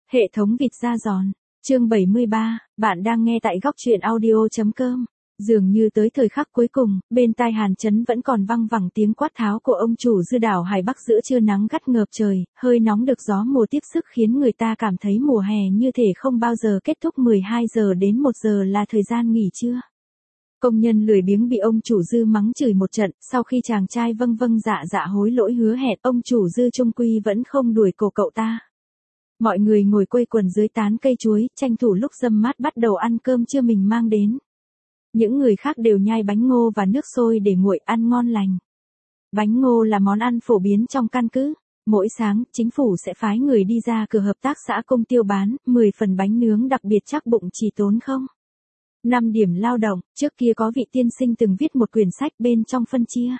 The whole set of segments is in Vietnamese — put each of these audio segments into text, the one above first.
Hệ thống vịt da giòn. Chương 73, bạn đang nghe tại góc truyện audio.com. Dường như tới thời khắc cuối cùng, bên tai Hàn Chấn vẫn còn văng vẳng tiếng quát tháo của ông chủ dư đảo Hải Bắc giữa trưa nắng gắt ngợp trời, hơi nóng được gió mùa tiếp sức khiến người ta cảm thấy mùa hè như thể không bao giờ kết thúc. 12 giờ đến 1 giờ là thời gian nghỉ trưa. Công nhân lười biếng bị ông chủ dư mắng chửi một trận, sau khi chàng trai vâng vâng dạ dạ hối lỗi hứa hẹn, ông chủ dư chung quy vẫn không đuổi cổ cậu ta. Mọi người ngồi quây quần dưới tán cây chuối, tranh thủ lúc râm mát bắt đầu ăn cơm trưa mình mang đến. Những người khác đều nhai bánh ngô và nước sôi để nguội ăn ngon lành. Bánh ngô là món ăn phổ biến trong căn cứ. Mỗi sáng, chính phủ sẽ phái người đi ra cửa hợp tác xã Công Tiêu bán 10 phần bánh nướng đặc biệt chắc bụng chỉ tốn không 5 điểm lao động. Trước kia có vị tiên sinh từng viết một quyển sách bên trong phân chia.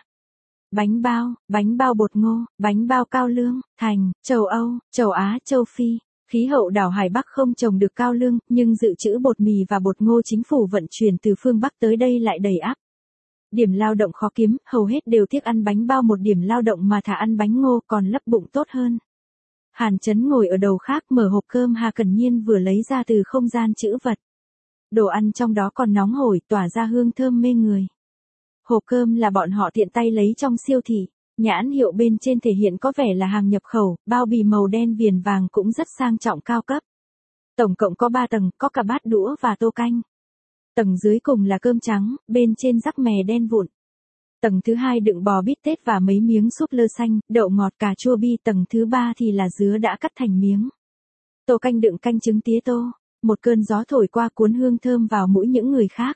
Bánh bao bột ngô, bánh bao cao lương, thành, châu Âu, châu Á, châu Phi. Khí hậu đảo Hải Bắc không trồng được cao lương, nhưng dự trữ bột mì và bột ngô chính phủ vận chuyển từ phương Bắc tới đây lại đầy ắp. Điểm lao động khó kiếm, hầu hết đều tiếc ăn bánh bao 1 điểm lao động mà thà ăn bánh ngô còn lấp bụng tốt hơn. Hàn Chấn ngồi ở đầu khác mở hộp cơm Hà Cẩn Nhiên vừa lấy ra từ không gian trữ vật. Đồ ăn trong đó còn nóng hổi, tỏa ra hương thơm mê người. Hộp cơm là bọn họ tiện tay lấy trong siêu thị, nhãn hiệu bên trên thể hiện có vẻ là hàng nhập khẩu, bao bì màu đen viền vàng cũng rất sang trọng cao cấp. Tổng cộng có 3 tầng, có cả bát đũa và tô canh. Tầng dưới cùng là cơm trắng, bên trên rắc mè đen vụn. Tầng thứ 2 đựng bò bít tết và mấy miếng súp lơ xanh, đậu ngọt cà chua bi. Tầng thứ 3 thì là dứa đã cắt thành miếng. Tô canh đựng canh trứng tía tô. Một cơn gió thổi qua cuốn hương thơm vào mũi những người khác.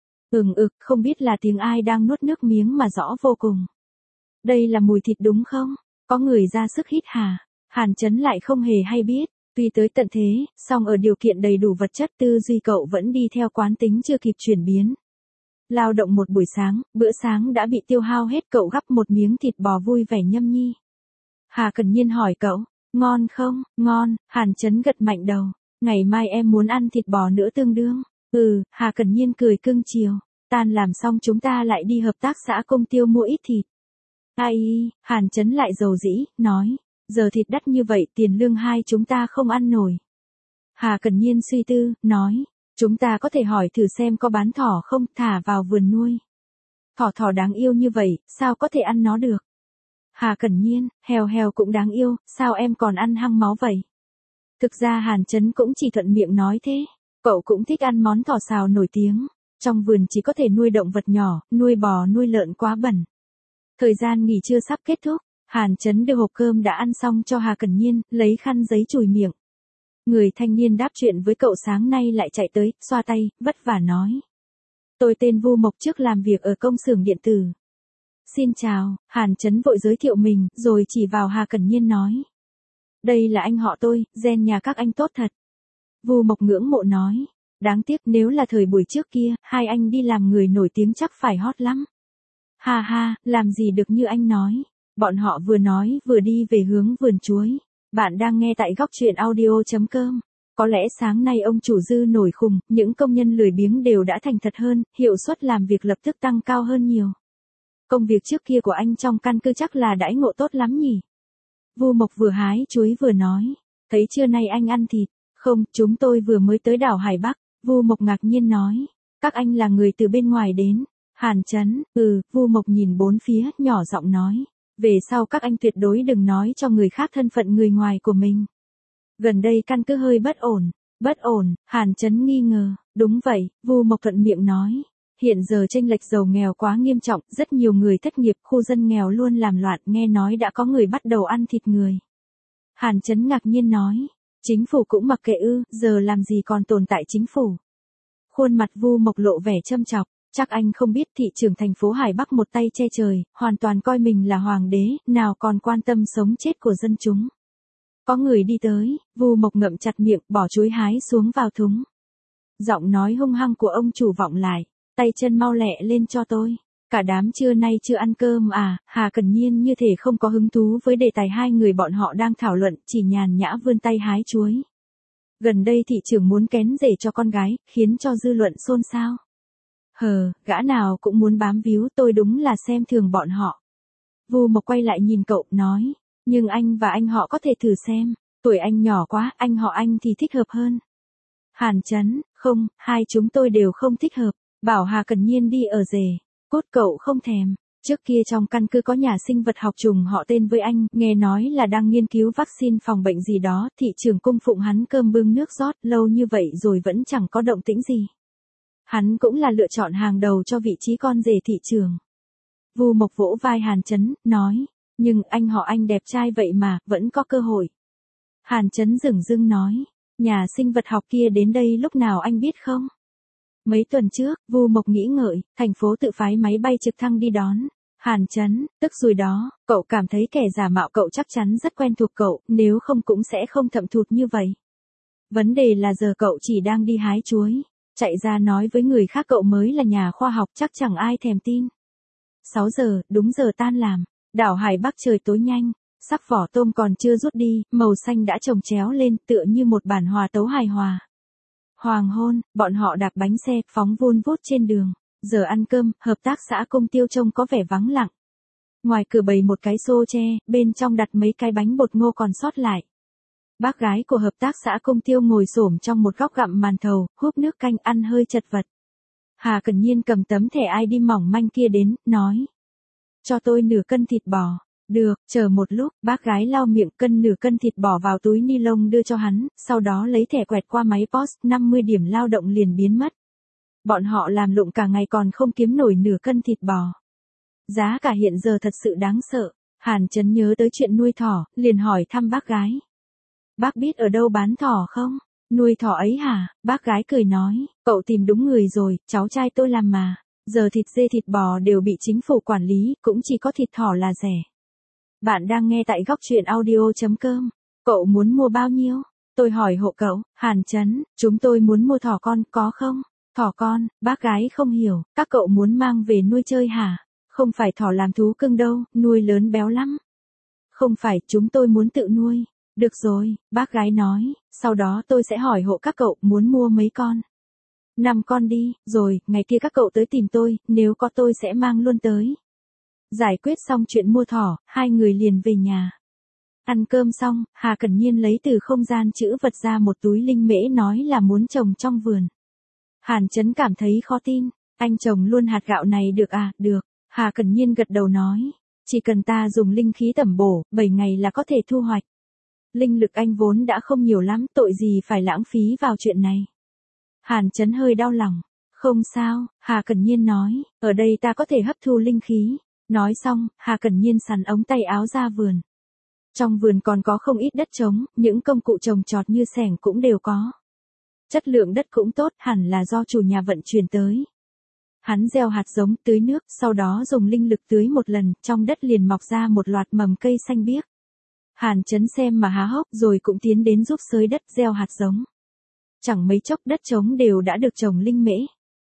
Không biết là tiếng ai đang nuốt nước miếng mà rõ vô cùng. Đây là mùi thịt đúng không? Có người ra sức hít hà. Hàn Chấn lại không hề hay biết. Tuy tới tận thế, song ở điều kiện đầy đủ vật chất tư duy cậu vẫn đi theo quán tính chưa kịp chuyển biến. Lao động một buổi sáng, bữa sáng đã bị tiêu hao hết. Cậu gắp một miếng thịt bò vui vẻ nhâm nhi. Hà Cẩn Nhiên hỏi cậu, ngon không? Ngon. Hàn Chấn gật mạnh đầu. Ngày mai em muốn ăn thịt bò nữa tương đương. Hà Cẩn Nhiên cười cưng chiều. Tan làm xong chúng ta lại đi hợp tác xã Công Tiêu mua ít thịt. Ai, Hàn Chấn lại dầu dĩ, nói. Giờ thịt đắt như vậy tiền lương hai chúng ta không ăn nổi. Hà Cẩn Nhiên suy tư, nói. Chúng ta có thể hỏi thử xem có bán thỏ không, thả vào vườn nuôi. Thỏ đáng yêu như vậy, sao có thể ăn nó được? Hà Cẩn Nhiên, heo cũng đáng yêu, sao em còn ăn hăng máu vậy? Thực ra Hàn Chấn cũng chỉ thuận miệng nói thế. Cậu cũng thích ăn món thỏ xào nổi tiếng. Trong vườn chỉ có thể nuôi động vật nhỏ, nuôi bò nuôi lợn quá bẩn. Thời gian nghỉ trưa sắp kết thúc. Hàn Chấn đưa hộp cơm đã ăn xong cho Hà Cẩn Nhiên, lấy khăn giấy chùi miệng. Người thanh niên đáp chuyện với cậu sáng nay lại chạy tới, xoa tay, vất vả nói. Tôi tên Vu Mộc, trước làm việc ở công xưởng điện tử. Xin chào. Hàn Chấn vội giới thiệu mình, rồi chỉ vào Hà Cẩn Nhiên nói. Đây là anh họ tôi, gen nhà các anh tốt thật. Vu Mộc ngưỡng mộ nói. Đáng tiếc nếu là thời buổi trước kia, hai anh đi làm người nổi tiếng chắc phải hot lắm. Ha, làm gì được như anh nói. Bọn họ vừa nói vừa đi về hướng vườn chuối. Bạn đang nghe tại góc truyện audio.com. Có lẽ sáng nay ông chủ dư nổi khùng, những công nhân lười biếng đều đã thành thật hơn, hiệu suất làm việc lập tức tăng cao hơn nhiều. Công việc trước kia của anh trong căn cứ chắc là đãi ngộ tốt lắm nhỉ. Vu Mộc vừa hái chuối vừa nói. Thấy trưa nay anh ăn thịt. Không, chúng tôi vừa mới tới đảo Hải Bắc. Vu Mộc ngạc nhiên nói. Các anh là người từ bên ngoài đến. Hàn Chấn, Vu Mộc nhìn bốn phía, nhỏ giọng nói. Về sau các anh tuyệt đối đừng nói cho người khác thân phận người ngoài của mình. Gần đây căn cứ hơi bất ổn, Hàn Chấn nghi ngờ. Đúng vậy, Vu Mộc thuận miệng nói. Hiện giờ chênh lệch giàu nghèo quá nghiêm trọng, rất nhiều người thất nghiệp, khu dân nghèo luôn làm loạn, nghe nói đã có người bắt đầu ăn thịt người. Hàn Chấn ngạc nhiên nói. Chính phủ cũng mặc kệ giờ làm gì còn tồn tại chính phủ. Khuôn mặt Vu Mộc lộ vẻ châm chọc. Chắc anh không biết thị trưởng thành phố Hải Bắc một tay che trời, hoàn toàn coi mình là hoàng đế, nào còn quan tâm sống chết của dân chúng. Có người đi tới, Vu Mộc ngậm chặt miệng, bỏ chuối hái xuống vào thúng. Giọng nói hung hăng của ông chủ vọng lại, tay chân mau lẹ lên cho tôi. Cả đám trưa nay chưa ăn cơm à? Hà Cẩn Nhiên như thể không có hứng thú với đề tài hai người bọn họ đang thảo luận, chỉ nhàn nhã vươn tay hái chuối. Gần đây thị trưởng muốn kén rể cho con gái, khiến cho dư luận xôn xao. Gã nào cũng muốn bám víu, tôi đúng là xem thường bọn họ. Vu Mộc quay lại nhìn cậu, nói. Nhưng anh và anh họ có thể thử xem. Tuổi anh nhỏ quá, anh họ anh thì thích hợp hơn. Hàn Chấn, không, hai chúng tôi đều không thích hợp. Bảo Hà Cần Nhiên đi ở rể. Cốt cậu không thèm. Trước kia trong căn cứ có nhà sinh vật học trùng họ tên với anh, nghe nói là đang nghiên cứu vaccine phòng bệnh gì đó, thị trường cung phụng hắn cơm bưng nước rót, lâu như vậy rồi vẫn chẳng có động tĩnh gì. Hắn cũng là lựa chọn hàng đầu cho vị trí con rể thị trường. Vu Mộc vỗ vai Hàn Chấn, nói, nhưng anh họ anh đẹp trai vậy mà, vẫn có cơ hội. Hàn Chấn dửng dưng nói, nhà sinh vật học kia đến đây lúc nào anh biết không? Mấy tuần trước, Vu Mộc nghĩ ngợi, thành phố tự phái máy bay trực thăng đi đón. Hàn Chấn, tức rồi đó, cậu cảm thấy kẻ giả mạo cậu chắc chắn rất quen thuộc cậu, nếu không cũng sẽ không thậm thụt như vậy. Vấn đề là giờ cậu chỉ đang đi hái chuối. Chạy ra nói với người khác cậu mới là nhà khoa học chắc chẳng ai thèm tin. 6 giờ, đúng giờ tan làm. Đảo Hải Bắc trời tối nhanh. Sắc vỏ tôm còn chưa rút đi, màu xanh đã chồng chéo lên tựa như một bản hòa tấu hài hòa. Hoàng hôn, bọn họ đạp bánh xe, phóng vun vút trên đường. Giờ ăn cơm, hợp tác xã Công Tiêu trông có vẻ vắng lặng. Ngoài cửa bày một cái xô tre, bên trong đặt mấy cái bánh bột ngô còn sót lại. Bác gái của hợp tác xã Công Tiêu ngồi xổm trong một góc gặm màn thầu, húp nước canh ăn hơi chật vật. Hà Cần Nhiên cầm tấm thẻ ID mỏng manh kia đến, nói. Cho tôi nửa cân thịt bò. Được, chờ một lúc, bác gái lau miệng cân nửa cân thịt bò vào túi ni lông đưa cho hắn, sau đó lấy thẻ quẹt qua máy POS, 50 điểm lao động liền biến mất. Bọn họ làm lụng cả ngày còn không kiếm nổi nửa cân thịt bò. Giá cả hiện giờ thật sự đáng sợ. Hàn Chấn nhớ tới chuyện nuôi thỏ, liền hỏi thăm bác gái. Bác biết ở đâu bán thỏ không? Nuôi thỏ ấy hả? Bác gái cười nói, cậu tìm đúng người rồi, cháu trai tôi làm mà. Giờ thịt dê thịt bò đều bị chính phủ quản lý, cũng chỉ có thịt thỏ là rẻ. Bạn đang nghe tại góc truyện audio.com. Cậu muốn mua bao nhiêu? Tôi hỏi hộ cậu. Hàn Chấn, chúng tôi muốn mua thỏ con, có không? Thỏ con, bác gái không hiểu, các cậu muốn mang về nuôi chơi hả? Không phải thỏ làm thú cưng đâu, nuôi lớn béo lắm. Không phải, chúng tôi muốn tự nuôi. Được rồi, bác gái nói, sau đó tôi sẽ hỏi hộ các cậu muốn mua mấy con. 5 con đi, rồi, ngày kia các cậu tới tìm tôi, nếu có tôi sẽ mang luôn tới. Giải quyết xong chuyện mua thỏ, hai người liền về nhà. Ăn cơm xong, Hà Cần Nhiên lấy từ không gian trữ vật ra một túi linh mễ nói là muốn trồng trong vườn. Hàn Chấn cảm thấy khó tin, anh trồng luôn hạt gạo này được à, được. Hà Cần Nhiên gật đầu nói, chỉ cần ta dùng linh khí tẩm bổ, 7 ngày là có thể thu hoạch. Linh lực anh vốn đã không nhiều lắm, tội gì phải lãng phí vào chuyện này. Hàn Chấn hơi đau lòng. Không sao, Hà Cần Nhiên nói, ở đây ta có thể hấp thu linh khí. Nói xong, Hà Cần Nhiên xắn ống tay áo ra vườn. Trong vườn còn có không ít đất trống, những công cụ trồng trọt như xẻng cũng đều có. Chất lượng đất cũng tốt, hẳn là do chủ nhà vận chuyển tới. Hắn gieo hạt giống, tưới nước, sau đó dùng linh lực tưới một lần, trong đất liền mọc ra một loạt mầm cây xanh biếc. Hàn Chấn xem mà há hốc rồi cũng tiến đến giúp xới đất gieo hạt giống. Chẳng mấy chốc đất trống đều đã được trồng linh mễ.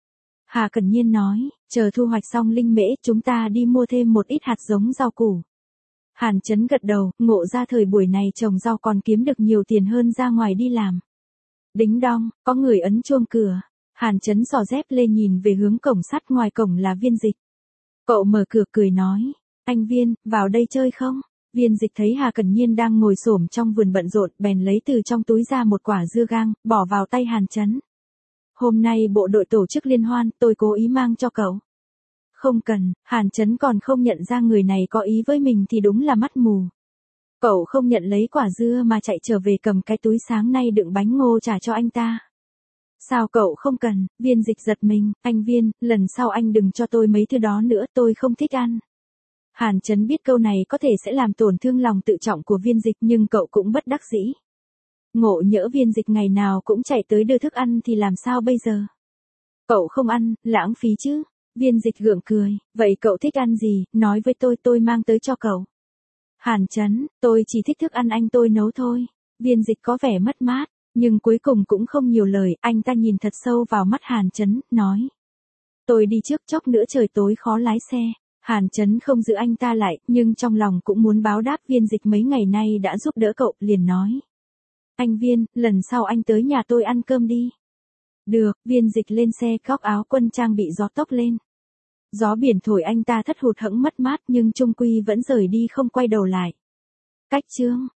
Hà Cần Nhiên nói, chờ thu hoạch xong linh mễ chúng ta đi mua thêm một ít hạt giống rau củ. Hàn Chấn gật đầu, ngộ ra thời buổi này trồng rau còn kiếm được nhiều tiền hơn ra ngoài đi làm. Đính đong, có người ấn chuông cửa. Hàn Chấn xỏ dép lên nhìn về hướng cổng sắt, ngoài cổng là Viên Dịch. Cậu mở cửa cười nói, anh Viên, vào đây chơi không? Viên Dịch thấy Hà Cần Nhiên đang ngồi xổm trong vườn bận rộn, bèn lấy từ trong túi ra một quả dưa gang, bỏ vào tay Hàn Chấn. Hôm nay bộ đội tổ chức liên hoan, tôi cố ý mang cho cậu. Không cần, Hàn Chấn còn không nhận ra người này có ý với mình thì đúng là mắt mù. Cậu không nhận lấy quả dưa mà chạy trở về cầm cái túi sáng nay đựng bánh ngô trả cho anh ta. Sao cậu không cần? Viên Dịch giật mình, anh Viên, lần sau anh đừng cho tôi mấy thứ đó nữa, tôi không thích ăn. Hàn Chấn biết câu này có thể sẽ làm tổn thương lòng tự trọng của Viên Dịch nhưng cậu cũng bất đắc dĩ. Ngộ nhỡ Viên Dịch ngày nào cũng chạy tới đưa thức ăn thì làm sao bây giờ? Cậu không ăn, lãng phí chứ. Viên Dịch gượng cười, vậy cậu thích ăn gì, nói với tôi mang tới cho cậu. Hàn Chấn, tôi chỉ thích thức ăn anh tôi nấu thôi. Viên Dịch có vẻ mất mát, nhưng cuối cùng cũng không nhiều lời, anh ta nhìn thật sâu vào mắt Hàn Chấn, nói. Tôi đi trước, chốc nữa trời tối khó lái xe. Hàn Chấn không giữ anh ta lại, nhưng trong lòng cũng muốn báo đáp Viên Dịch mấy ngày nay đã giúp đỡ cậu, liền nói. Anh Viên, lần sau anh tới nhà tôi ăn cơm đi. Được, Viên Dịch lên xe, góc áo quân trang bị gió tốc lên. Gió biển thổi anh ta thất hụt hẫng mất mát nhưng chung quy vẫn rời đi không quay đầu lại. Cách chương.